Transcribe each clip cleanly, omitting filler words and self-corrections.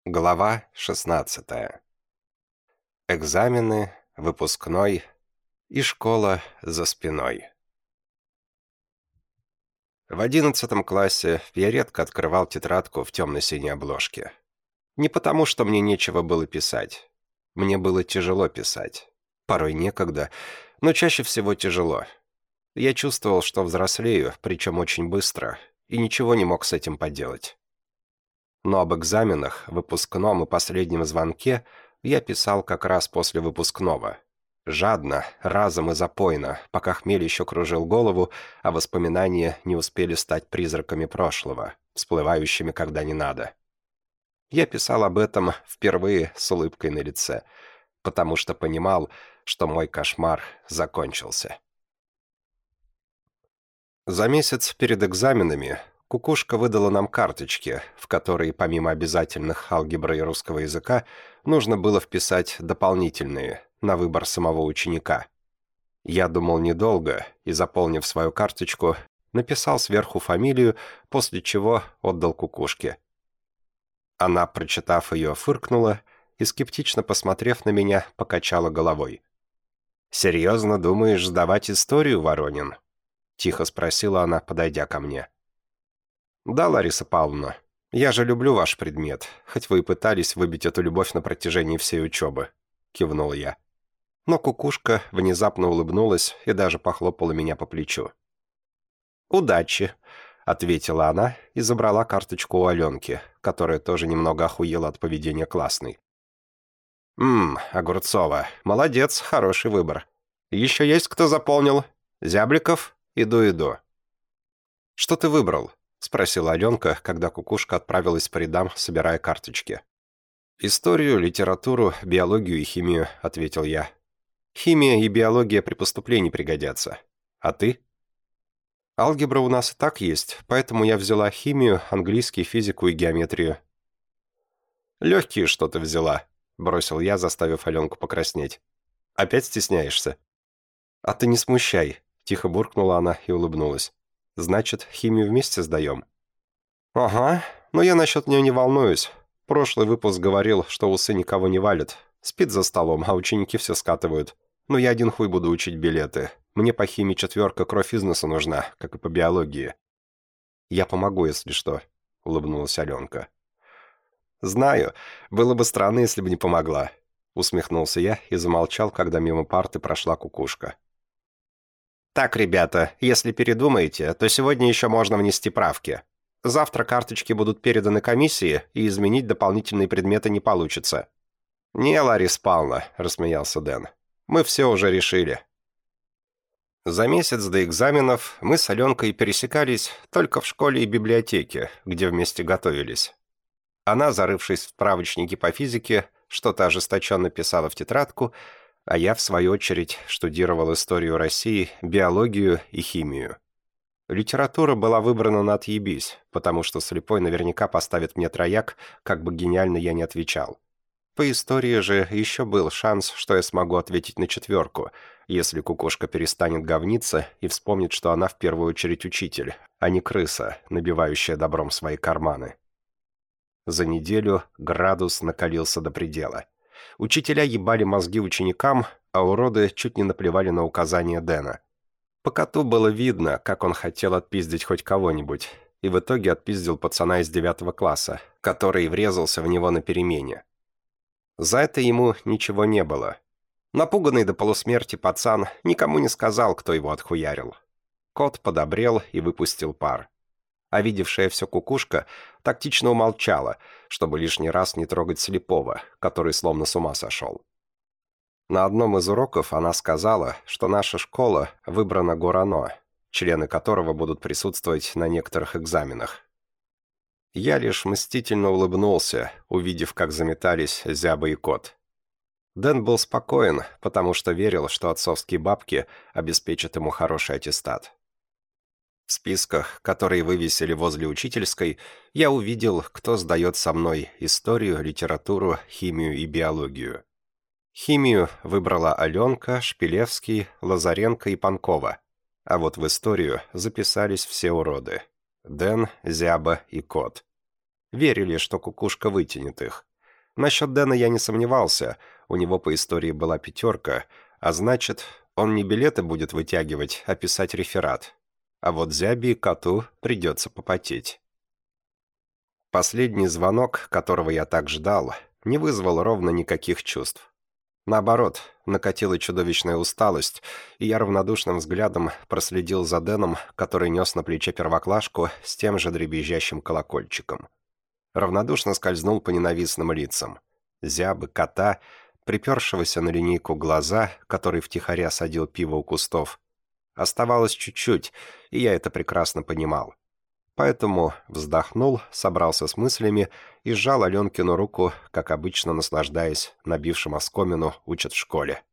Глава 16. Экзамены, выпускной и школа за спиной. В 11 классе я редко открывал тетрадку в темно-синей обложке. Не потому, что мне нечего было писать. Мне было тяжело писать. Порой некогда, но чаще всего тяжело. Я чувствовал, что взрослею, причем очень быстро, и ничего не мог с этим поделать. Но об экзаменах, выпускном и последнем звонке я писал как раз после выпускного. Жадно, разом и запойно, пока хмель еще кружил голову, а воспоминания не успели стать призраками прошлого, всплывающими когда не надо. Я писал об этом впервые с улыбкой на лице, потому что понимал, что мой кошмар закончился. За месяц перед экзаменами Кукушка выдала нам карточки, в которые помимо обязательных алгебры и русского языка нужно было вписать дополнительные, на выбор самого ученика. Я думал недолго и, заполнив свою карточку, написал сверху фамилию, после чего отдал Кукушке. Она, прочитав ее, фыркнула и, скептично посмотрев на меня, покачала головой. «Серьезно думаешь сдавать историю, Воронин?» — тихо спросила она, подойдя ко мне. «Да, Лариса Павловна, я же люблю ваш предмет, хоть вы и пытались выбить эту любовь на протяжении всей учебы», — кивнул я. Но Кукушка внезапно улыбнулась и даже похлопала меня по плечу. «Удачи», — ответила она и забрала карточку у Аленки, которая тоже немного охуела от поведения классной. Огурцова, молодец, хороший выбор. Еще есть кто заполнил? Зябликов? Иду». «Что ты выбрал?» — спросила Аленка, когда Кукушка отправилась по рядам, собирая карточки. «Историю, литературу, биологию и химию», — ответил я. «Химия и биология при поступлении пригодятся. А ты?» «Алгебра у нас и так есть, поэтому я взяла химию, английский, физику и геометрию». «Легкие что-то взяла», — бросил я, заставив Аленку покраснеть. «Опять стесняешься?» «А ты не смущай», — тихо буркнула она и улыбнулась. «Значит, химию вместе сдаем?» «Ага, но я насчет нее не волнуюсь. Прошлый выпуск говорил, что усы никого не валят. Спит за столом, а ученики все скатывают. Но я один хуй буду учить билеты. Мне по химии 4 кровь из носа нужна, как и по биологии». «Я помогу, если что», — улыбнулась Аленка. «Знаю. Было бы странно, если бы не помогла», — усмехнулся я и замолчал, когда мимо парты прошла Кукушка. «Так, ребята, если передумаете, то сегодня еще можно внести правки. Завтра карточки будут переданы комиссии, и изменить дополнительные предметы не получится». «Не, Лариса Павловна», — рассмеялся Дэн. «Мы все уже решили». За месяц до экзаменов мы с Аленкой пересекались только в школе и библиотеке, где вместе готовились. Она, зарывшись в справочники по физике, что-то ожесточенно писала в тетрадку, а я, в свою очередь, штудировал историю России, биологию и химию. Литература была выбрана на отъебись, потому что слепой наверняка поставит мне трояк, как бы гениально я не отвечал. По истории же еще был шанс, что я смогу ответить на 4, если Кукушка перестанет говниться и вспомнит, что она в первую очередь учитель, а не крыса, набивающая добром свои карманы. За неделю градус накалился до предела. Учителя ебали мозги ученикам, а уроды чуть не наплевали на указания Дэна. По коту было видно, как он хотел отпиздить хоть кого-нибудь, и в итоге отпиздил пацана из 9 класса, который врезался в него на перемене. За это ему ничего не было. Напуганный до полусмерти пацан никому не сказал, кто его отхуярил. Кот подобрел и выпустил пар. А видевшая все Кукушка тактично умолчала, чтобы лишний раз не трогать слепого, который словно с ума сошел. На одном из уроков она сказала, что наша школа выбрана Горано, члены которого будут присутствовать на некоторых экзаменах. Я лишь мстительно улыбнулся, увидев, как заметались Зяба и Кот. Дэн был спокоен, потому что верил, что отцовские бабки обеспечат ему хороший аттестат. В списках, которые вывесили возле учительской, я увидел, кто сдает со мной историю, литературу, химию и биологию. Химию выбрала Аленка, Шпилевский, Лазаренко и Панкова, а вот в историю записались все уроды. Дэн, Зяба и Кот. Верили, что Кукушка вытянет их, Насчет Дэна я не сомневался, у него по истории была 5, а значит, он не билеты будет вытягивать, а писать реферат. А вот Зяби и коту придется попотеть. Последний звонок, которого я так ждал, не вызвал ровно никаких чувств. Наоборот, накатила чудовищная усталость, и я равнодушным взглядом проследил за Дэном, который нес на плече первоклашку с тем же дребезжащим колокольчиком. Равнодушно скользнул по ненавистным лицам. Зябы, кота, припершегося на линейку глаза, который втихаря садил пиво у кустов. Оставалось чуть-чуть, и я это прекрасно понимал. Поэтому вздохнул, собрался с мыслями и сжал Аленкину руку, как обычно наслаждаясь набившим оскомину учат в школе.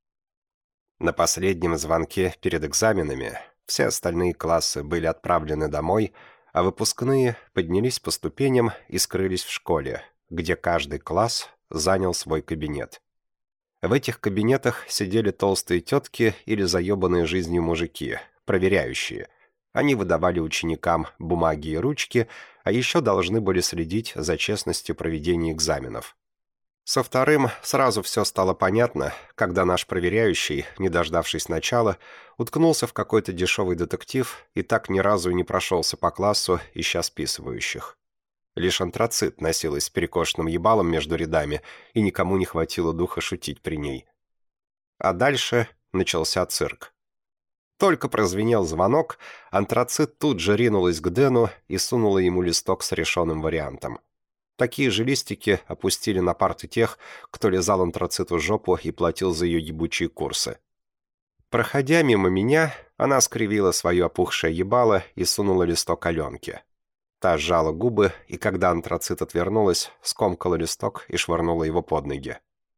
На последнем звонке перед экзаменами все остальные классы были отправлены домой, а выпускные поднялись по ступеням и скрылись в школе, где каждый класс занял свой кабинет. В этих кабинетах сидели толстые тетки или заебанные жизнью мужики, проверяющие. Они выдавали ученикам бумаги и ручки, а еще должны были следить за честностью проведения экзаменов. Со вторым сразу все стало понятно, когда наш проверяющий, не дождавшись начала, уткнулся в какой-то дешевый детектив и так ни разу и не прошелся по классу, ища списывающих. Лишь антрацит носилась с перекошенным ебалом между рядами, и никому не хватило духа шутить при ней. А дальше начался цирк. Только прозвенел звонок, антрацит тут же ринулась к Дэну и сунула ему листок с решенным вариантом. Такие же листики опустили на парты тех, кто лизал антрациту жопу и платил за ее ебучие курсы. Проходя мимо меня, она скривила свое опухшее ебало и сунула листок Аленке. Та сжала губы, и когда антрацит отвернулась, скомкала листок и швырнула его под ноги.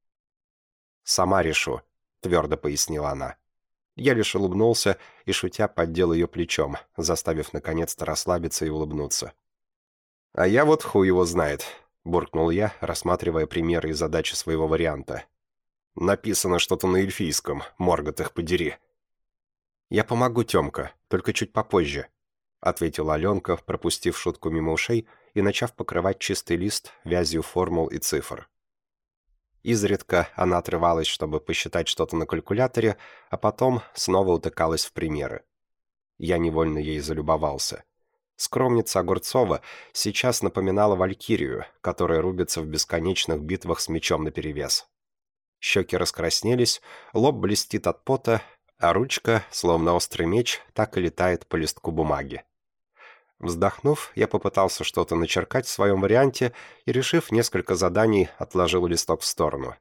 «Сама решу», — твердо пояснила она. Я лишь улыбнулся и, шутя, поддел ее плечом, заставив наконец-то расслабиться и улыбнуться. «А я вот хуй его знает», — буркнул я, рассматривая примеры и задачи своего варианта. «Написано что-то на эльфийском, моргот их подери». «Я помогу, Темка, только чуть попозже», — ответила Аленка, пропустив шутку мимо ушей и начав покрывать чистый лист вязью формул и цифр. Изредка она отрывалась, чтобы посчитать что-то на калькуляторе, а потом снова утыкалась в примеры. Я невольно ей залюбовался. Скромница Огурцова сейчас напоминала валькирию, которая рубится в бесконечных битвах с мечом наперевес. Щеки раскраснелись, лоб блестит от пота, а ручка, словно острый меч, так и летает по листку бумаги. Вздохнув, я попытался что-то начеркать в своем варианте и, решив несколько заданий, отложил листок в сторону.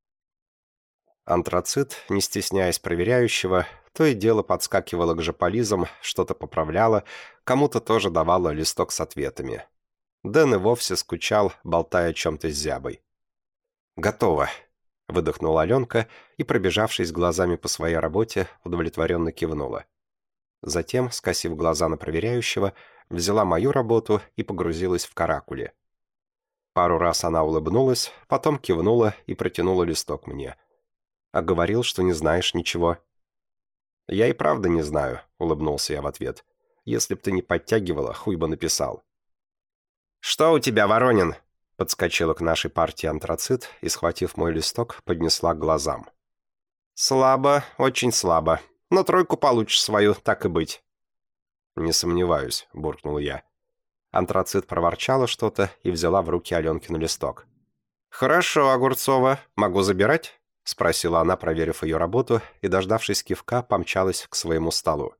Антрацит, не стесняясь проверяющего, то и дело подскакивала к жополизам, что-то поправляла, кому-то тоже давала листок с ответами. Дэн и вовсе скучал, болтая о чем-то с Зябой. «Готово», — выдохнула Аленка и, пробежавшись глазами по своей работе, удовлетворенно кивнула. Затем, скосив глаза на проверяющего, взяла мою работу и погрузилась в каракули. Пару раз она улыбнулась, потом кивнула и протянула листок мне. «А говорил, что не знаешь ничего». «Я и правда не знаю», — улыбнулся я в ответ. «Если б ты не подтягивала, хуй бы написал». «Что у тебя, Воронин?» — подскочила к нашей партии антрацит и, схватив мой листок, поднесла к глазам. «Слабо, очень слабо. Но 3 получишь свою, так и быть». «Не сомневаюсь», — буркнул я. Антрацит проворчала что-то и взяла в руки Аленкин листок. «Хорошо, Огурцова. Могу забирать?» — спросила она, проверив ее работу, и, дождавшись кивка, помчалась к своему столу.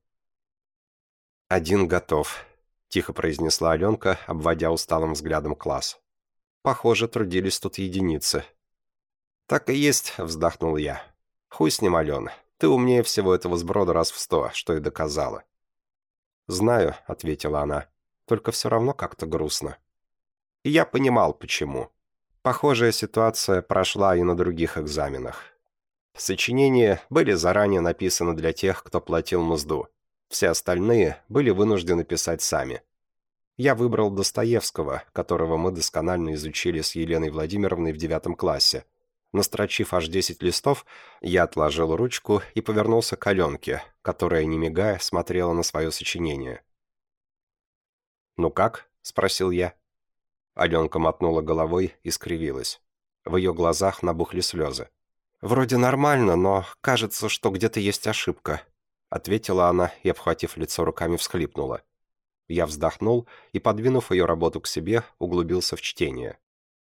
«Один готов», — тихо произнесла Аленка, обводя усталым взглядом класс. «Похоже, трудились тут единицы». «Так и есть», — вздохнул я. «Хуй с ним, Ален. Ты умнее всего этого сброда раз в 100, что и доказала». «Знаю», — ответила она, — «только все равно как-то грустно». И я понимал, почему. Похожая ситуация прошла и на других экзаменах. Сочинения были заранее написаны для тех, кто платил мзду. Все остальные были вынуждены писать сами. Я выбрал Достоевского, которого мы досконально изучили с Еленой Владимировной в 9 классе. Настрочив аж 10 листов, я отложил ручку и повернулся к Аленке, которая, не мигая, смотрела на свое сочинение. «Ну как?» — спросил я. Аленка мотнула головой и скривилась. В ее глазах набухли слезы. «Вроде нормально, но кажется, что где-то есть ошибка», ответила она и, обхватив лицо руками, всхлипнула. Я вздохнул и, подвинув ее работу к себе, углубился в чтение.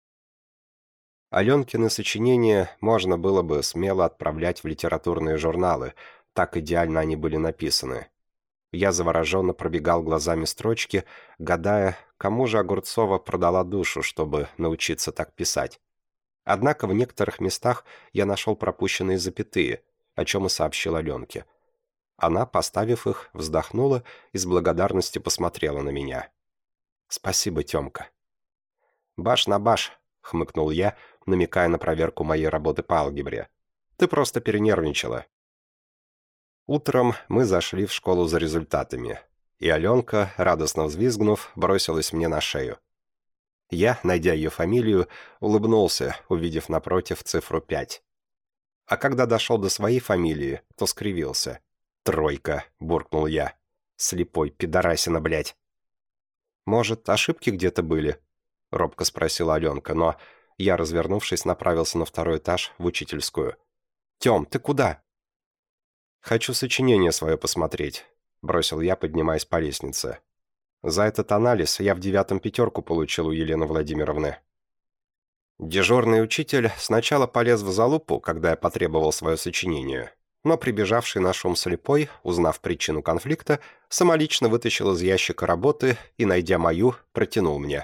Аленкины сочинения можно было бы смело отправлять в литературные журналы, так идеально они были написаны. Я завороженно пробегал глазами строчки, гадая, кому же Огурцова продала душу, чтобы научиться так писать. Однако в некоторых местах я нашел пропущенные запятые, о чем и сообщил Аленке. Она, поставив их, вздохнула и с благодарностью посмотрела на меня. «Спасибо, Темка». «Баш на баш», — хмыкнул я, намекая на проверку моей работы по алгебре. «Ты просто перенервничала». Утром мы зашли в школу за результатами, и Аленка, радостно взвизгнув, бросилась мне на шею. Я, найдя ее фамилию, улыбнулся, увидев напротив цифру 5. А когда дошел до своей фамилии, то скривился. «Тройка», — буркнул я. «Слепой пидорасина, блядь». «Может, ошибки где-то были?» — робко спросила Аленка, но я, развернувшись, направился на второй этаж в учительскую. «Тем, ты куда?» «Хочу сочинение свое посмотреть», — бросил я, поднимаясь по лестнице. «За этот анализ я в 9 5 получил у Елены Владимировны». Дежурный учитель сначала полез в залупу, когда я потребовал свое сочинение, но прибежавший на шум слепой, узнав причину конфликта, самолично вытащил из ящика работы и, найдя мою, протянул мне.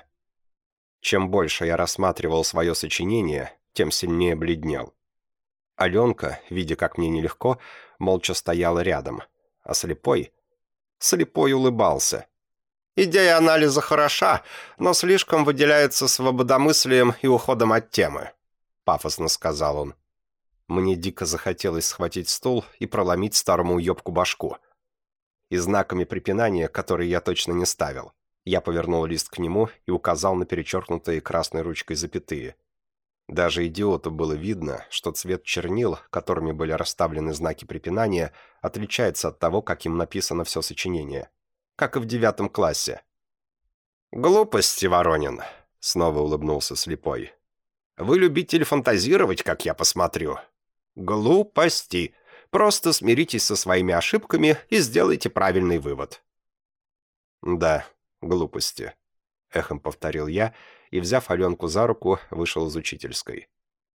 Чем больше я рассматривал свое сочинение, тем сильнее бледнел. Аленка, видя, как мне нелегко, молча стояла рядом, а слепой улыбался. «Идея анализа хороша, но слишком выделяется свободомыслием и уходом от темы», — пафосно сказал он. Мне дико захотелось схватить стул и проломить старому уебку башку. И знаками препинания, которые я точно не ставил, я повернул лист к нему и указал на перечеркнутые красной ручкой запятые. Даже идиоту было видно, что цвет чернил, которыми были расставлены знаки препинания, отличается от того, как им написано все сочинение. Как и в 9 классе. «Глупости, Воронин», — снова улыбнулся слепой. «Вы любитель фантазировать, как я посмотрю. Глупости. Просто смиритесь со своими ошибками и сделайте правильный вывод». «Да, глупости», — эхом повторил я и, взяв Аленку за руку, вышел из учительской.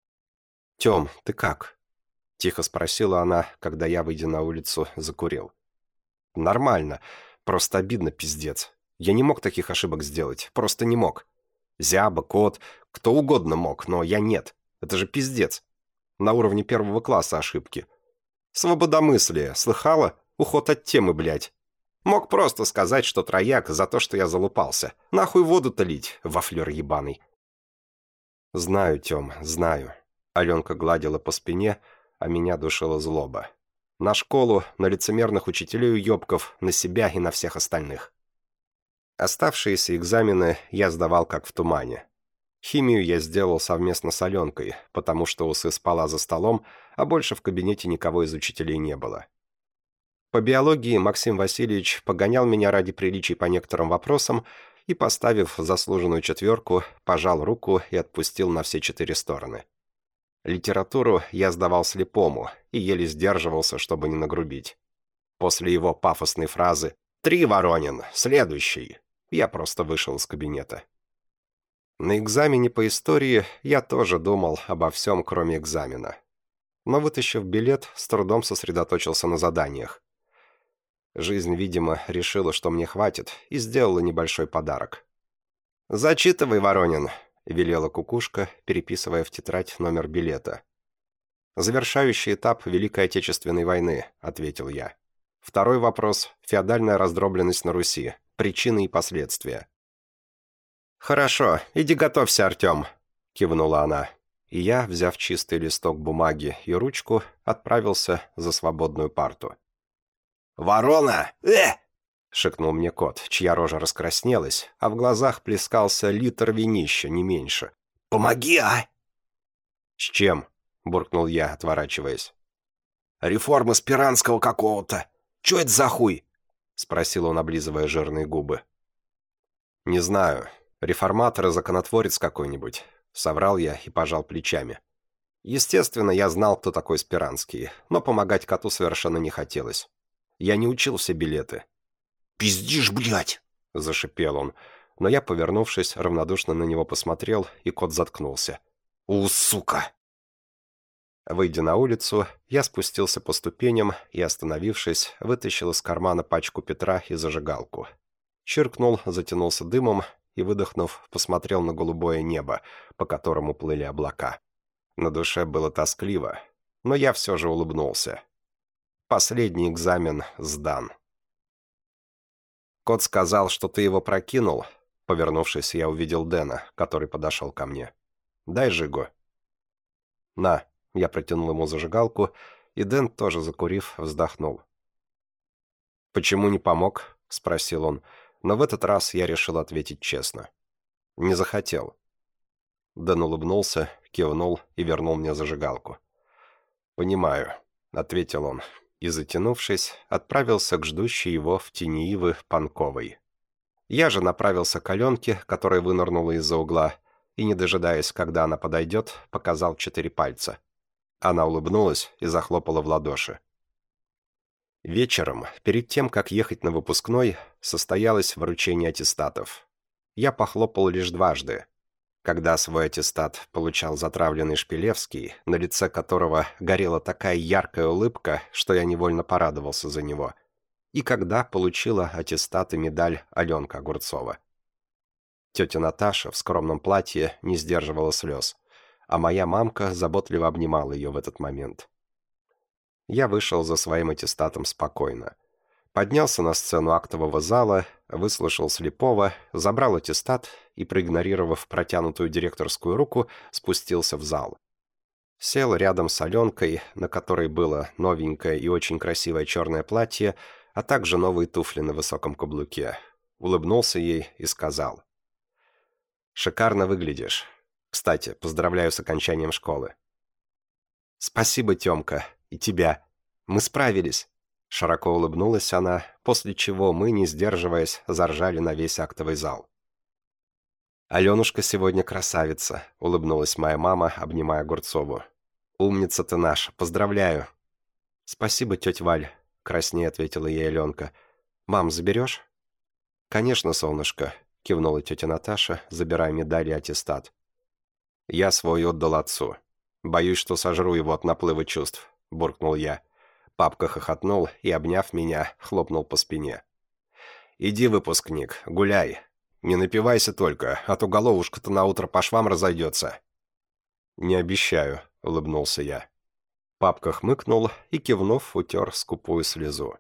«Тем, ты как?» — тихо спросила она, когда я, выйдя на улицу, закурил. «Нормально. Просто обидно, пиздец. Я не мог таких ошибок сделать. Просто не мог. Зяба, кот, кто угодно мог, но я нет. Это же пиздец. На уровне 1 класса ошибки. Свободомыслие, слыхала? Уход от темы, блядь. Мог просто сказать, что трояк за то, что я залупался. Нахуй воду-то лить, вафлер ебаный». «Знаю, Тем, знаю». Аленка гладила по спине, а меня душила злоба. На школу, на лицемерных учителей-уебков, на себя и на всех остальных. Оставшиеся экзамены я сдавал как в тумане. Химию я сделал совместно с Аленкой, потому что Усы спала за столом, а больше в кабинете никого из учителей не было. По биологии Максим Васильевич погонял меня ради приличий по некоторым вопросам и, поставив заслуженную 4, пожал руку и отпустил на все 4 стороны. Литературу я сдавал слепому и еле сдерживался, чтобы не нагрубить. После его пафосной фразы «3, Воронин, следующий!» я просто вышел из кабинета. На экзамене по истории я тоже думал обо всем, кроме экзамена. Но, вытащив билет, с трудом сосредоточился на заданиях. Жизнь, видимо, решила, что мне хватит, и сделала небольшой подарок. «Зачитывай, Воронин», — велела кукушка, переписывая в тетрадь номер билета. «Завершающий этап Великой Отечественной войны», — ответил я. Второй вопрос — феодальная раздробленность на Руси, причины и последствия. «Хорошо, иди готовься, Артем», — кивнула она. И я, взяв чистый листок бумаги и ручку, отправился за свободную парту. «Ворона! — шикнул мне кот, чья рожа раскраснелась, а в глазах плескался литр винища, не меньше. «Помоги, а!» «С чем?» — буркнул я, отворачиваясь. «Реформа Спиранского какого-то. Чё это за хуй?» — спросил он, облизывая жирные губы. «Не знаю. Реформатор и законотворец какой-нибудь. — соврал я и пожал плечами. Естественно, я знал, кто такой Спиранский, но помогать коту совершенно не хотелось. Я не учил все билеты. «Пиздишь, блядь!» — зашипел он, но я, повернувшись, равнодушно на него посмотрел, и кот заткнулся. «У, сука!» Выйдя на улицу, я спустился по ступеням и, остановившись, вытащил из кармана пачку Петра и зажигалку. Чиркнул, затянулся дымом и, выдохнув, посмотрел на голубое небо, по которому плыли облака. На душе было тоскливо, но я все же улыбнулся. Последний экзамен сдан. «Кот сказал, что ты его прокинул». Повернувшись, я увидел Дэна, который подошел ко мне. «Дай жигу». «На». Я протянул ему зажигалку, и Дэн, тоже закурив, вздохнул. «Почему не помог?» — спросил он, но в этот раз я решил ответить честно. «Не захотел». Дэн улыбнулся, кивнул и вернул мне зажигалку. «Понимаю», — ответил он, и, затянувшись, отправился к ждущей его в тени ивы Панковой. Я же направился к Аленке, которая вынырнула из-за угла, и, не дожидаясь, когда она подойдет, показал 4 пальца. Она улыбнулась и захлопала в ладоши. Вечером, перед тем, как ехать на выпускной, состоялось вручение аттестатов. Я похлопал лишь дважды. Когда свой аттестат получал затравленный Шпилевский, на лице которого горела такая яркая улыбка, что я невольно порадовался за него, и когда получила аттестат и медаль Аленка Огурцова. Тетя Наташа в скромном платье не сдерживала слез, а моя мамка заботливо обнимала ее в этот момент. Я вышел за своим аттестатом спокойно. Поднялся на сцену актового зала, выслушал слепого, забрал аттестат и, проигнорировав протянутую директорскую руку, спустился в зал. Сел рядом с Аленкой, на которой было новенькое и очень красивое черное платье, а также новые туфли на высоком каблуке. Улыбнулся ей и сказал: «Шикарно выглядишь. Кстати, поздравляю с окончанием школы». «Спасибо, Темка, и тебя. Мы справились». Широко улыбнулась она, после чего мы, не сдерживаясь, заржали на весь актовый зал. «Аленушка сегодня красавица», — улыбнулась моя мама, обнимая Огурцову. «Умница ты наша, поздравляю». «Спасибо, тетя Валь», — краснее ответила ей Аленка. «Мам, заберешь?» «Конечно, солнышко», — кивнула тетя Наташа, забирая медаль и аттестат. «Я свой отдал отцу. Боюсь, что сожру его от наплыва чувств», — буркнул я. Папка хохотнул и, обняв меня, хлопнул по спине. «Иди, выпускник, гуляй. Не напивайся только, а то головушка-то наутро по швам разойдется». «Не обещаю», — улыбнулся я. Папка хмыкнул и, кивнув, утер скупую слезу.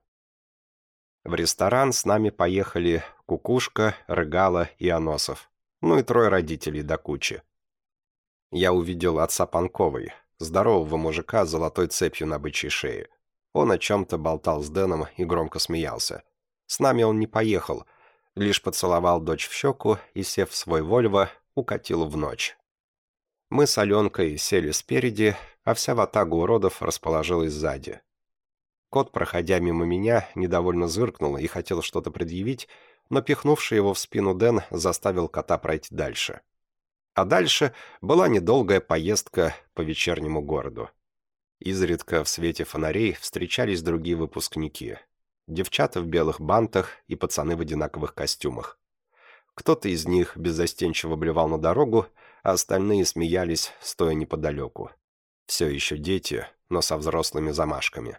В ресторан с нами поехали Кукушка, Рыгала и Аносов, ну и 3 родителей до кучи. Я увидел отца Панковой, здорового мужика с золотой цепью на бычьей шее. Он о чем-то болтал с Дэном и громко смеялся. С нами он не поехал, лишь поцеловал дочь в щеку и, сев в свой Вольво, укатил в ночь. Мы с Аленкой сели спереди, а вся ватага уродов расположилась сзади. Кот, проходя мимо меня, недовольно зыркнул и хотел что-то предъявить, но пихнувший его в спину Дэн заставил кота пройти дальше. А дальше была недолгая поездка по вечернему городу. Изредка в свете фонарей встречались другие выпускники. Девчата в белых бантах и пацаны в одинаковых костюмах. Кто-то из них беззастенчиво блевал на дорогу, а остальные смеялись, стоя неподалеку. Все еще дети, но со взрослыми замашками.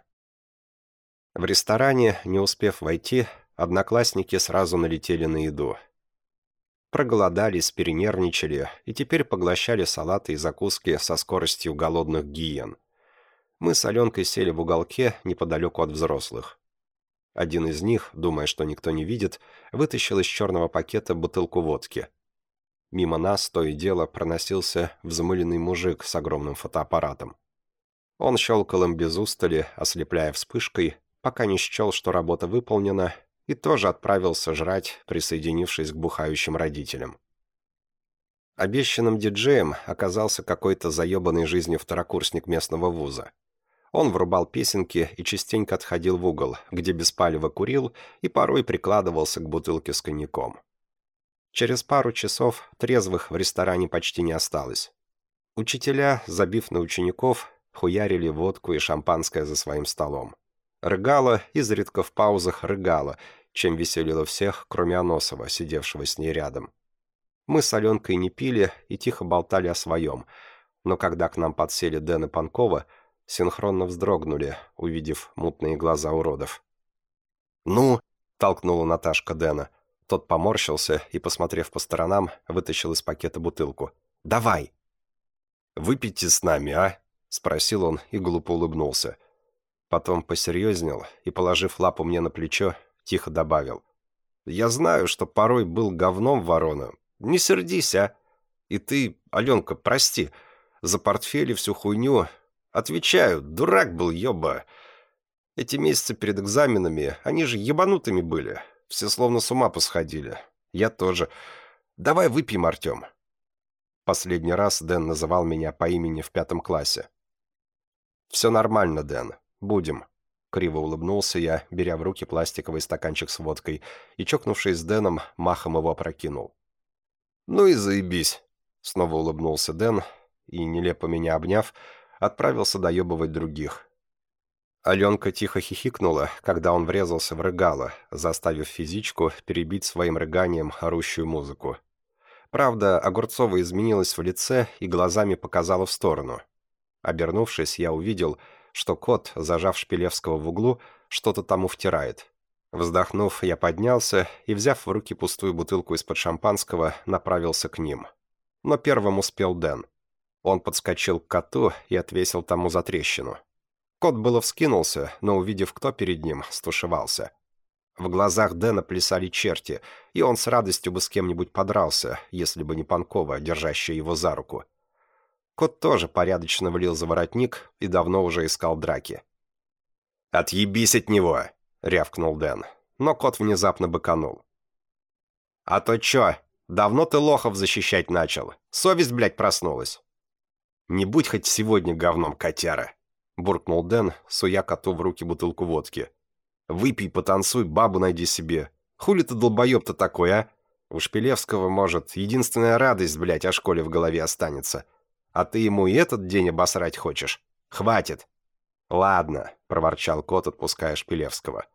В ресторане, не успев войти, одноклассники сразу налетели на еду. Проголодались, перенервничали и теперь поглощали салаты и закуски со скоростью голодных гиен. Мы с Аленкой сели в уголке неподалеку от взрослых. Один из них, думая, что никто не видит, вытащил из черного пакета бутылку водки. Мимо нас то и дело проносился взмыленный мужик с огромным фотоаппаратом. Он щелкал им без устали, ослепляя вспышкой, пока не счел, что работа выполнена, и тоже отправился жрать, присоединившись к бухающим родителям. Обещанным диджеем оказался какой-то заебанный жизнью второкурсник местного вуза. Он врубал песенки и частенько отходил в угол, где беспалево курил и порой прикладывался к бутылке с коньяком. Через пару часов трезвых в ресторане почти не осталось. Учителя, забив на учеников, хуярили водку и шампанское за своим столом. Рыгала, изредка в паузах рыгала, чем веселило всех, кроме Аносова, сидевшего с ней рядом. Мы с Аленкой не пили и тихо болтали о своем, но когда к нам подсели Дэн и Панкова, синхронно вздрогнули, увидев мутные глаза уродов. «Ну?» — толкнула Наташка Дэна. Тот поморщился и, посмотрев по сторонам, вытащил из пакета бутылку. «Давай!» «Выпейте с нами, а?» — спросил он и глупо улыбнулся. Потом посерьезнел и, положив лапу мне на плечо, тихо добавил. «Я знаю, что порой был говном, ворона. Не сердись, а? И ты, Аленка, прости, за портфель и всю хуйню. Отвечаю, дурак был, ёба. Эти месяцы перед экзаменами, они же ебанутыми были. Все словно с ума посходили. Я тоже. Давай выпьем, Артем». Последний раз Дэн называл меня по имени в 5 классе. «Все нормально, Дэн. Будем». Криво улыбнулся я, беря в руки пластиковый стаканчик с водкой, и, чокнувшись с Дэном, махом его опрокинул. «Ну и заебись», — снова улыбнулся Дэн, и, нелепо меня обняв, отправился доебывать других. Аленка тихо хихикнула, когда он врезался в рыгало, заставив физичку перебить своим рыганием орущую музыку. Правда, Огурцова изменилась в лице и глазами показала в сторону. Обернувшись, я увидел, что кот, зажав Шпилевского в углу, что-то тому втирает. Вздохнув, я поднялся и, взяв в руки пустую бутылку из-под шампанского, направился к ним. Но первым успел Дэн. Он подскочил к коту и отвесил тому затрещину. Кот было вскинулся, но, увидев, кто перед ним, стушевался. В глазах Дэна плясали черти, и он с радостью бы с кем-нибудь подрался, если бы не Панкова, держащая его за руку. Кот тоже порядочно влил за воротник и давно уже искал драки. «Отъебись от него!» — рявкнул Дэн, но кот внезапно быканул. «А то чё? Давно ты лохов защищать начал? Совесть, блядь, проснулась!» «Не будь хоть сегодня говном, котяра!» — буркнул Дэн, суя коту в руки бутылку водки. «Выпей, потанцуй, бабу найди себе. Хули ты долбоеб-то такой, а? У Шпилевского, может, единственная радость, блядь, о школе в голове останется. А ты ему и этот день обосрать хочешь? Хватит!» «Ладно», — проворчал кот, отпуская Шпилевского.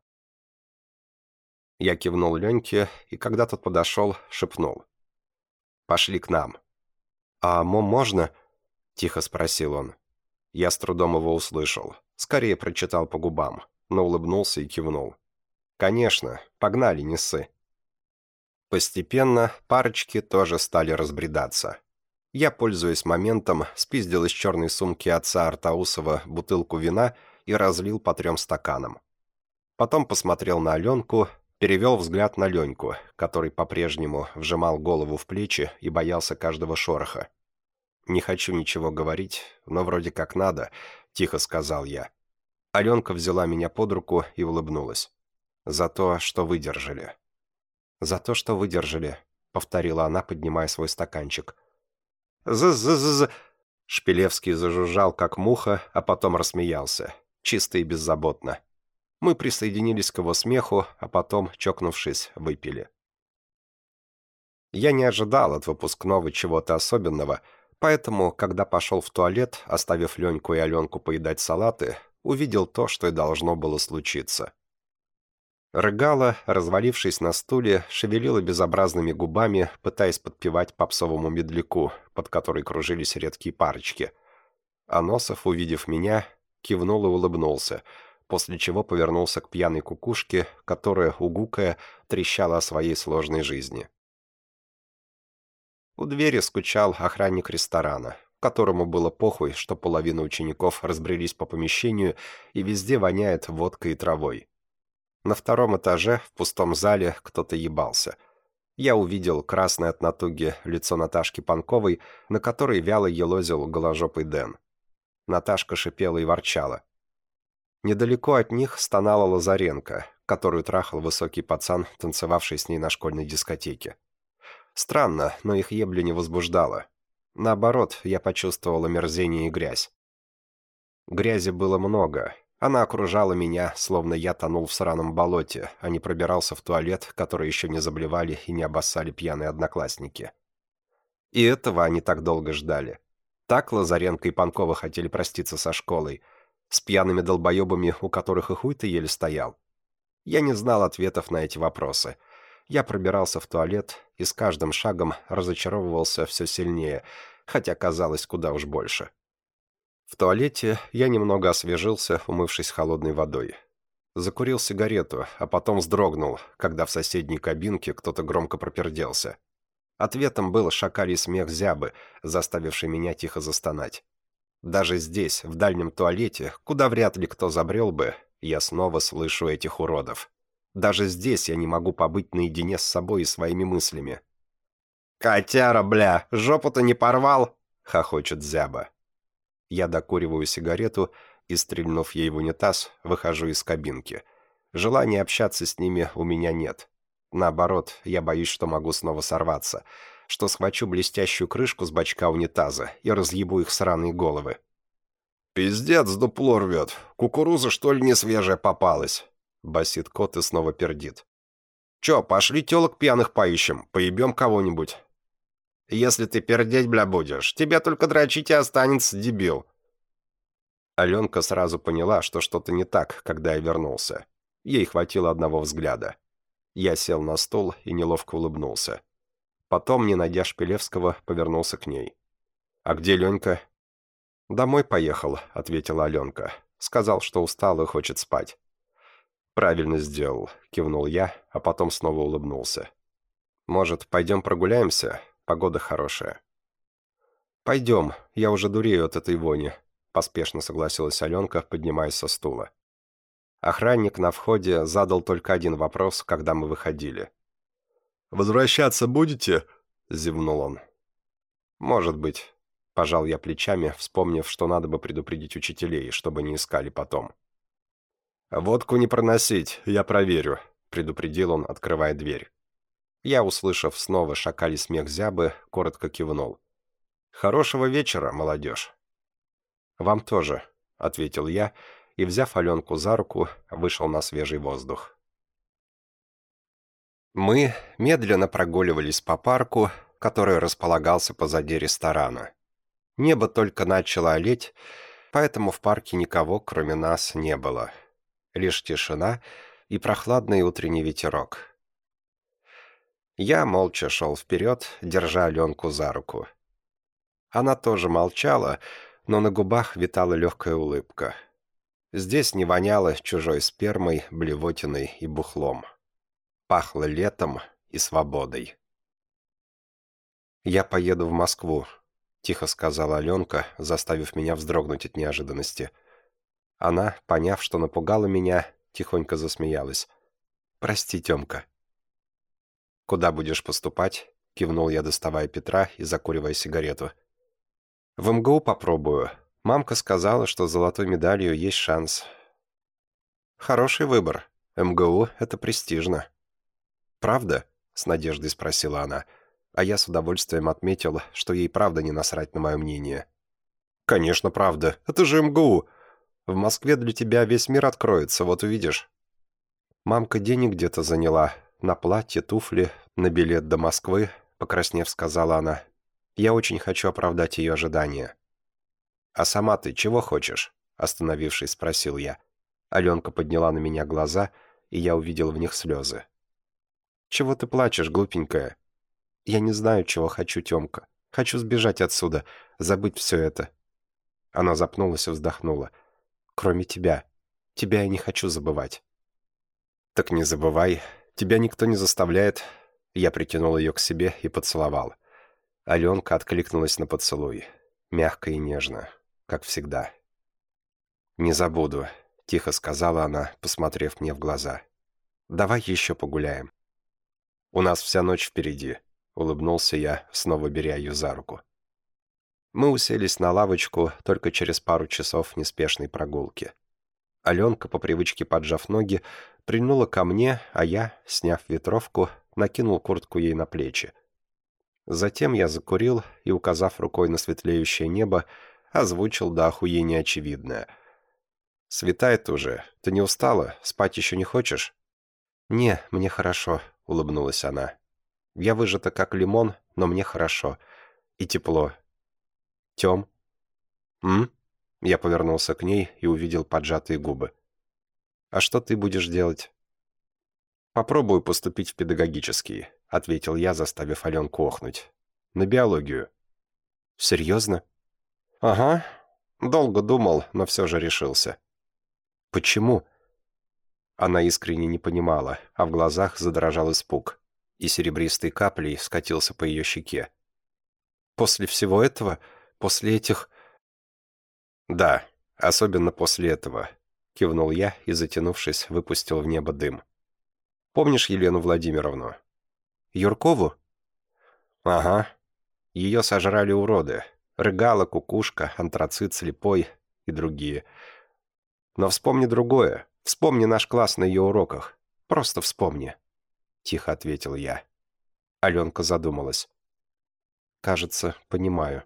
Я кивнул Леньке, и когда тот подошел, шепнул. «Пошли к нам». «А можно?» — тихо спросил он. Я с трудом его услышал. Скорее прочитал по губам, но улыбнулся и кивнул. «Конечно, погнали, не ссы». Постепенно парочки тоже стали разбредаться. Я, пользуясь моментом, спиздил из черной сумки отца Артаусова бутылку вина и разлил по 3 стаканам. Потом посмотрел на Аленку, перевел взгляд на Леньку, который по-прежнему вжимал голову в плечи и боялся каждого шороха. «Не хочу ничего говорить, но вроде как надо», — тихо сказал я. Аленка взяла меня под руку и улыбнулась. «За то, что выдержали». «За то, что выдержали», — повторила она, поднимая свой стаканчик. «З-з-з-з...» Шпилевский зажужжал, как муха, а потом рассмеялся. Чисто и беззаботно. Мы присоединились к его смеху, а потом, чокнувшись, выпили. Я не ожидал от выпускного чего-то особенного, поэтому, когда пошел в туалет, оставив Леньку и Аленку поедать салаты, увидел то, что и должно было случиться. Рыгала, развалившись на стуле, шевелила безобразными губами, пытаясь подпевать попсовому медляку, под который кружились редкие парочки. Аносов, увидев меня, кивнул и улыбнулся, после чего повернулся к пьяной кукушке, которая, угукая, трещала о своей сложной жизни. У двери скучал охранник ресторана, которому было похуй, что половина учеников разбрелись по помещению и везде воняет водкой и травой. На 2 этаже, в пустом зале, кто-то ебался. Я увидел красное от натуги лицо Наташки Панковой, на которой вяло елозил голожопый Дэн. Наташка шипела и ворчала. Недалеко от них стонала Лазаренко, которую трахал высокий пацан, танцевавший с ней на школьной дискотеке. Странно, но их ебля не возбуждала. Наоборот, я почувствовал омерзение и грязь. Грязи было много. Она окружала меня, словно я тонул в сраном болоте, а не пробирался в туалет, который еще не заблевали и не обоссали пьяные одноклассники. И этого они так долго ждали. Так Лазаренко и Панкова хотели проститься со школой, с пьяными долбоебами, у которых и хуй-то еле стоял. Я не знал ответов на эти вопросы. Я пробирался в туалет и с каждым шагом разочаровывался все сильнее, хотя казалось куда уж больше. В туалете я немного освежился, умывшись холодной водой. Закурил сигарету, а потом вздрогнул, когда в соседней кабинке кто-то громко проперделся. Ответом был шакалий смех Зябы, заставивший меня тихо застонать. Даже здесь, в дальнем туалете, куда вряд ли кто забрел бы, я снова слышу этих уродов. Даже здесь я не могу побыть наедине с собой и своими мыслями. «Котяра, бля, жопу-то не порвал?» — хохочет Зяба. Я докуриваю сигарету и, стрельнув ей в унитаз, выхожу из кабинки. Желания общаться с ними у меня нет. Наоборот, я боюсь, что могу снова сорваться, что схвачу блестящую крышку с бачка унитаза и разъебу их сраные головы. «Пиздец, дупло рвет. Кукуруза, что ли, не свежая попалась?» — басит кот и снова пердит. «Чё, пошли тёлок пьяных поищем, поебем кого-нибудь?» «Если ты пердеть, бля, будешь, тебе только дрочить и останется, дебил». Аленка сразу поняла, что что-то не так, когда я вернулся. Ей хватило одного взгляда. Я сел на стул и неловко улыбнулся. Потом, не найдя Шпилевского, повернулся к ней. «А где Ленька?» «Домой поехал», — ответила Аленка. «Сказал, что устал и хочет спать». «Правильно сделал», — кивнул я, а потом снова улыбнулся. «Может, пойдем прогуляемся? Погода хорошая». «Пойдем, я уже дурею от этой вони», — поспешно согласилась Аленка, поднимаясь со стула. Охранник на входе задал только один вопрос, когда мы выходили. «Возвращаться будете?» — зевнул он. «Может быть», — пожал я плечами, вспомнив, что надо бы предупредить учителей, чтобы не искали потом. «Водку не проносить, я проверю», — предупредил он, открывая дверь. Я, услышав снова шакалий смех Зябы, коротко кивнул. «Хорошего вечера, молодежь». «Вам тоже», — ответил я, и, взяв Аленку за руку, вышел на свежий воздух. Мы медленно прогуливались по парку, который располагался позади ресторана. Небо только начало олеть, поэтому в парке никого, кроме нас, не было. Лишь тишина и прохладный утренний ветерок. Я молча шел вперед, держа Аленку за руку. Она тоже молчала, но на губах витала легкая улыбка. Здесь не воняло чужой спермой, блевотиной и бухлом. Пахло летом и свободой. «Я поеду в Москву», — тихо сказала Аленка, заставив меня вздрогнуть от неожиданности. Она, поняв, что напугала меня, тихонько засмеялась. «Прости, Темка». «Куда будешь поступать?» — кивнул я, доставая Петра и закуривая сигарету. «В МГУ попробую. Мамка сказала, что с золотой медалью есть шанс». «Хороший выбор. МГУ — это престижно». «Правда?» — с надеждой спросила она, а я с удовольствием отметил, что ей правда не насрать на мое мнение. «Конечно, правда. Это же МГУ. В Москве для тебя весь мир откроется, вот увидишь». «Мамка денег где-то заняла. На платье, туфли, на билет до Москвы», — покраснев, сказала она. «Я очень хочу оправдать ее ожидания». «А сама ты чего хочешь?» — остановившись, спросил я. Аленка подняла на меня глаза, и я увидел в них слезы. «Чего ты плачешь, глупенькая?» «Я не знаю, чего хочу, Темка. Хочу сбежать отсюда, забыть все это». Она запнулась и вздохнула. «Кроме тебя. Тебя я не хочу забывать». «Так не забывай. Тебя никто не заставляет». Я притянул ее к себе и поцеловал. Аленка откликнулась на поцелуй. Мягко и нежно, как всегда. «Не забуду», — тихо сказала она, посмотрев мне в глаза. «Давай еще погуляем». «У нас вся ночь впереди», — улыбнулся я, снова беря ее за руку. Мы уселись на лавочку только через пару часов неспешной прогулки. Аленка, по привычке поджав ноги, прильнула ко мне, а я, сняв ветровку, накинул куртку ей на плечи. Затем я закурил и, указав рукой на светлеющее небо, озвучил до охуения очевидное. «Светает уже. Ты не устала? Спать еще не хочешь?» «Не, мне хорошо», — улыбнулась она. «Я выжата как лимон, но мне хорошо. И тепло». «Тем?» «М?» Я повернулся к ней и увидел поджатые губы. «А что ты будешь делать?» «Попробую поступить в педагогический», — ответил я, заставив Аленку охнуть. «На биологию». «Серьезно?» «Ага. Долго думал, но все же решился». «Почему?» Она искренне не понимала, а в глазах задрожал испуг, и серебристой каплей скатился по ее щеке. «После всего этого? После этих...» «Да, особенно после этого», — кивнул я и, затянувшись, выпустил в небо дым. «Помнишь Елену Владимировну?» «Юркову?» «Ага. Ее сожрали уроды. Рыгала, кукушка, антрацит слепой и другие. Но вспомни другое. Вспомни наш класс на ее уроках. Просто вспомни», — тихо ответил я. Аленка задумалась. «Кажется, понимаю».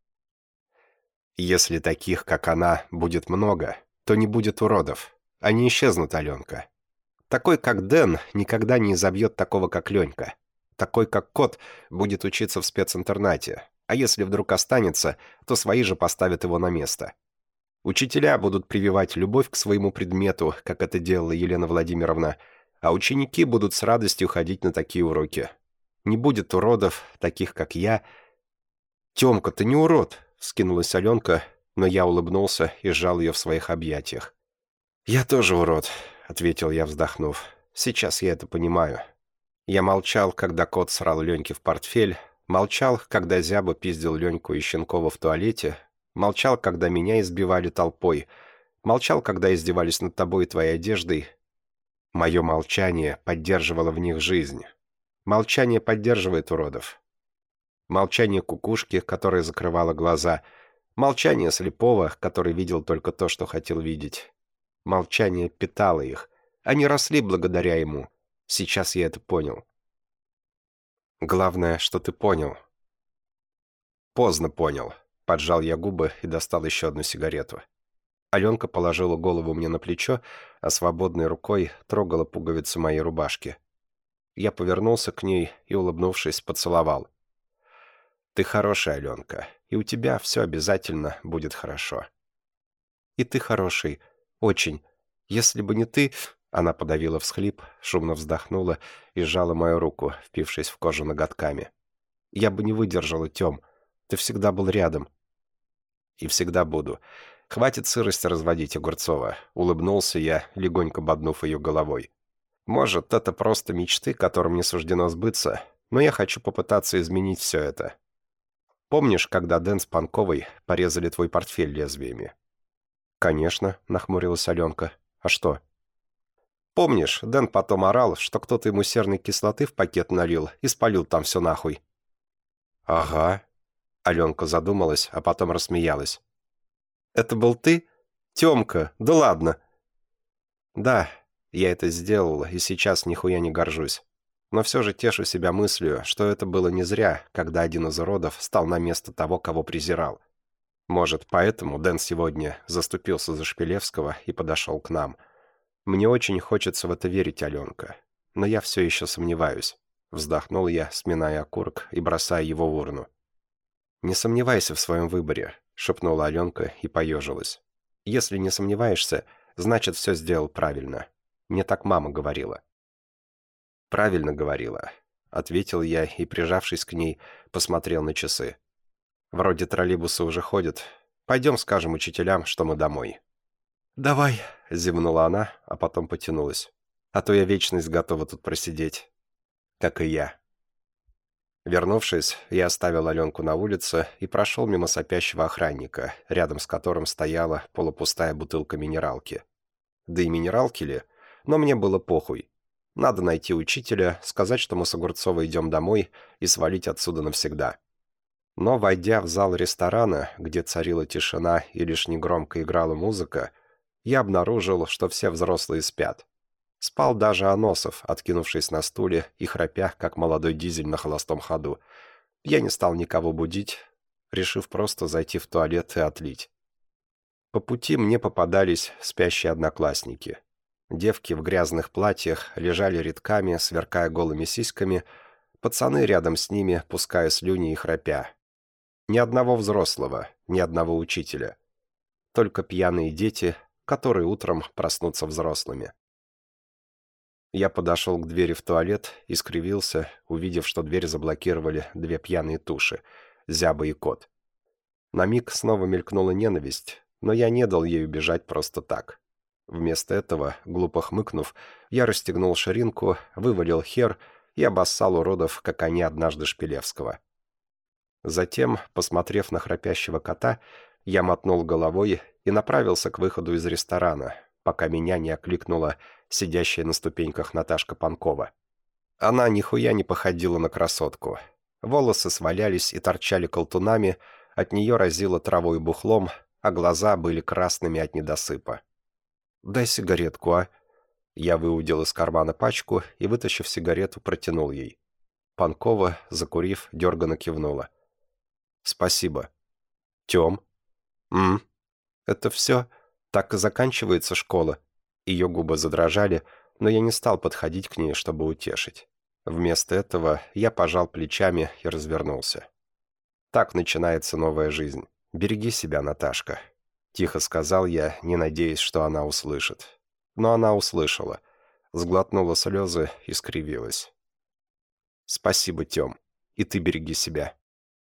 «Если таких, как она, будет много, то не будет уродов. Они исчезнут, Аленка. Такой, как Дэн, никогда не изобьет такого, как Ленька. Такой, как Кот, будет учиться в специнтернате. А если вдруг останется, то свои же поставят его на место. Учителя будут прививать любовь к своему предмету, как это делала Елена Владимировна, а ученики будут с радостью ходить на такие уроки. Не будет уродов, таких, как я». «Темка, ты не урод!» — вскинулась Аленка, но я улыбнулся и сжал ее в своих объятиях. «Я тоже урод», — ответил я, вздохнув. «Сейчас я это понимаю. Я молчал, когда Кот срал Леньке в портфель, молчал, когда Зяба пиздил Леньку и Щенкова в туалете, молчал, когда меня избивали толпой, молчал, когда издевались над тобой и твоей одеждой. Мое молчание поддерживало в них жизнь. Молчание поддерживает уродов. Молчание кукушки, которая закрывала глаза, молчание слепого, который видел только то, что хотел видеть. Молчание питало их. Они росли благодаря ему. Сейчас я это понял. Главное, что ты понял. Поздно понял. Поджал я губы и достал еще одну сигарету. Аленка положила голову мне на плечо, а свободной рукой трогала пуговицы моей рубашки. Я повернулся к ней и, улыбнувшись, поцеловал. «Ты хорошая, Аленка, и у тебя все обязательно будет хорошо». «И ты хороший. Очень. Если бы не ты...» Она подавила всхлип, шумно вздохнула и сжала мою руку, впившись в кожу ноготками. «Я бы не выдержала, Тем. Ты всегда был рядом». «И всегда буду. Хватит сырости разводить, Огурцова», — улыбнулся я, легонько боднув ее головой. «Может, это просто мечты, которым не суждено сбыться, но я хочу попытаться изменить все это. Помнишь, когда Дэн с Панковой порезали твой портфель лезвиями?» «Конечно», — нахмурилась Аленка. «А что?» «Помнишь, Дэн потом орал, что кто-то ему серной кислоты в пакет налил и спалил там все нахуй?» «Ага». Аленка задумалась, а потом рассмеялась. «Это был ты? Темка, да ладно!» «Да, я это сделал, и сейчас нихуя не горжусь. Но все же тешу себя мыслью, что это было не зря, когда один из уродов стал на место того, кого презирал. Может, поэтому Дэн сегодня заступился за Шпилевского и подошел к нам. Мне очень хочется в это верить, Аленка, но я все еще сомневаюсь». Вздохнул я, сминая окурок и бросая его в урну. «Не сомневайся в своем выборе», — шепнула Аленка и поежилась. «Если не сомневаешься, значит, все сделал правильно. Мне так мама говорила». «Правильно говорила», — ответил я и, прижавшись к ней, посмотрел на часы. «Вроде троллейбусы уже ходят. Пойдем скажем учителям, что мы домой». «Давай», — зевнула она, а потом потянулась. «А то я вечность готова тут просидеть». «Как и я». Вернувшись, я оставил Аленку на улице и прошел мимо сопящего охранника, рядом с которым стояла полупустая бутылка минералки. Да и минералки ли? Но мне было похуй. Надо найти учителя, сказать, что мы с Огурцовой идем домой, и свалить отсюда навсегда. Но, войдя в зал ресторана, где царила тишина и лишь негромко играла музыка, я обнаружил, что все взрослые спят. Спал даже Аносов, откинувшись на стуле и храпя, как молодой дизель на холостом ходу. Я не стал никого будить, решив просто зайти в туалет и отлить. По пути мне попадались спящие одноклассники. Девки в грязных платьях лежали рядками, сверкая голыми сиськами, пацаны рядом с ними, пуская слюни и храпя. Ни одного взрослого, ни одного учителя. Только пьяные дети, которые утром проснутся взрослыми. Я подошел к двери в туалет и скривился, увидев, что дверь заблокировали две пьяные туши — Зяба и Кот. На миг снова мелькнула ненависть, но я не дал ей убежать просто так. Вместо этого, глупо хмыкнув, я расстегнул ширинку, вывалил хер и обоссал уродов, как они однажды Шпилевского. Затем, посмотрев на храпящего кота, я мотнул головой и направился к выходу из ресторана, пока меня не окликнула сидящая на ступеньках Наташка Панкова. Она нихуя не походила на красотку. Волосы свалялись и торчали колтунами, от нее разило травой и бухлом, а глаза были красными от недосыпа. «Дай сигаретку, а?» Я выудил из кармана пачку и, вытащив сигарету, протянул ей. Панкова, закурив, дерганно кивнула. «Спасибо». «Тем?» «Это все? Так и заканчивается школа?» Ее губы задрожали, но я не стал подходить к ней, чтобы утешить. Вместо этого я пожал плечами и развернулся. «Так начинается новая жизнь. Береги себя, Наташка», — тихо сказал я, не надеясь, что она услышит. Но она услышала, сглотнула слезы и скривилась. «Спасибо, Тем, и ты береги себя».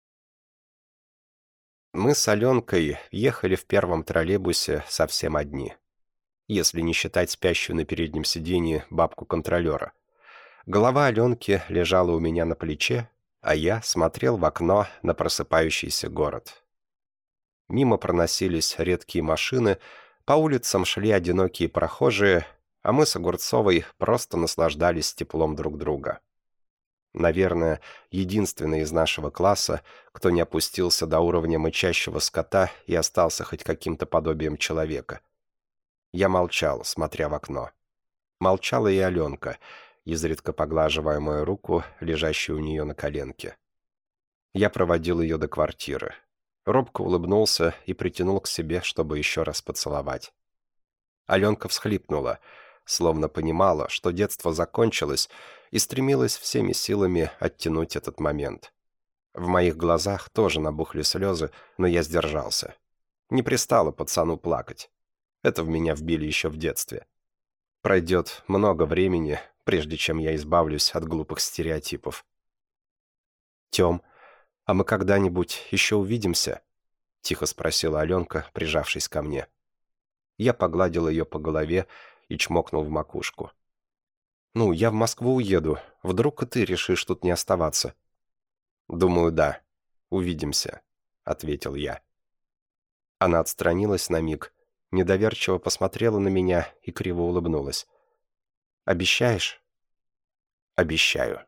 Мы с Аленкой ехали в первом троллейбусе совсем одни. Если не считать спящую на переднем сиденье бабку-контролера. Голова Аленки лежала у меня на плече, а я смотрел в окно на просыпающийся город. Мимо проносились редкие машины, по улицам шли одинокие прохожие, а мы с Огурцовой просто наслаждались теплом друг друга. Наверное, единственный из нашего класса, кто не опустился до уровня мычащего скота и остался хоть каким-то подобием человека. Я молчал, смотря в окно. Молчала и Аленка, изредка поглаживая мою руку, лежащую у нее на коленке. Я проводил ее до квартиры. Робко улыбнулся и притянул к себе, чтобы еще раз поцеловать. Аленка всхлипнула, словно понимала, что детство закончилось, и стремилась всеми силами оттянуть этот момент. В моих глазах тоже набухли слезы, но я сдержался. Не пристало пацану плакать. Это в меня вбили еще в детстве. Пройдет много времени, прежде чем я избавлюсь от глупых стереотипов. «Тем, а мы когда-нибудь еще увидимся?» — тихо спросила Аленка, прижавшись ко мне. Я погладил ее по голове и чмокнул в макушку. «Ну, я в Москву уеду. Вдруг и ты решишь тут не оставаться?» «Думаю, да. Увидимся», — ответил я. Она отстранилась на миг, недоверчиво посмотрела на меня и криво улыбнулась. «Обещаешь?» «Обещаю».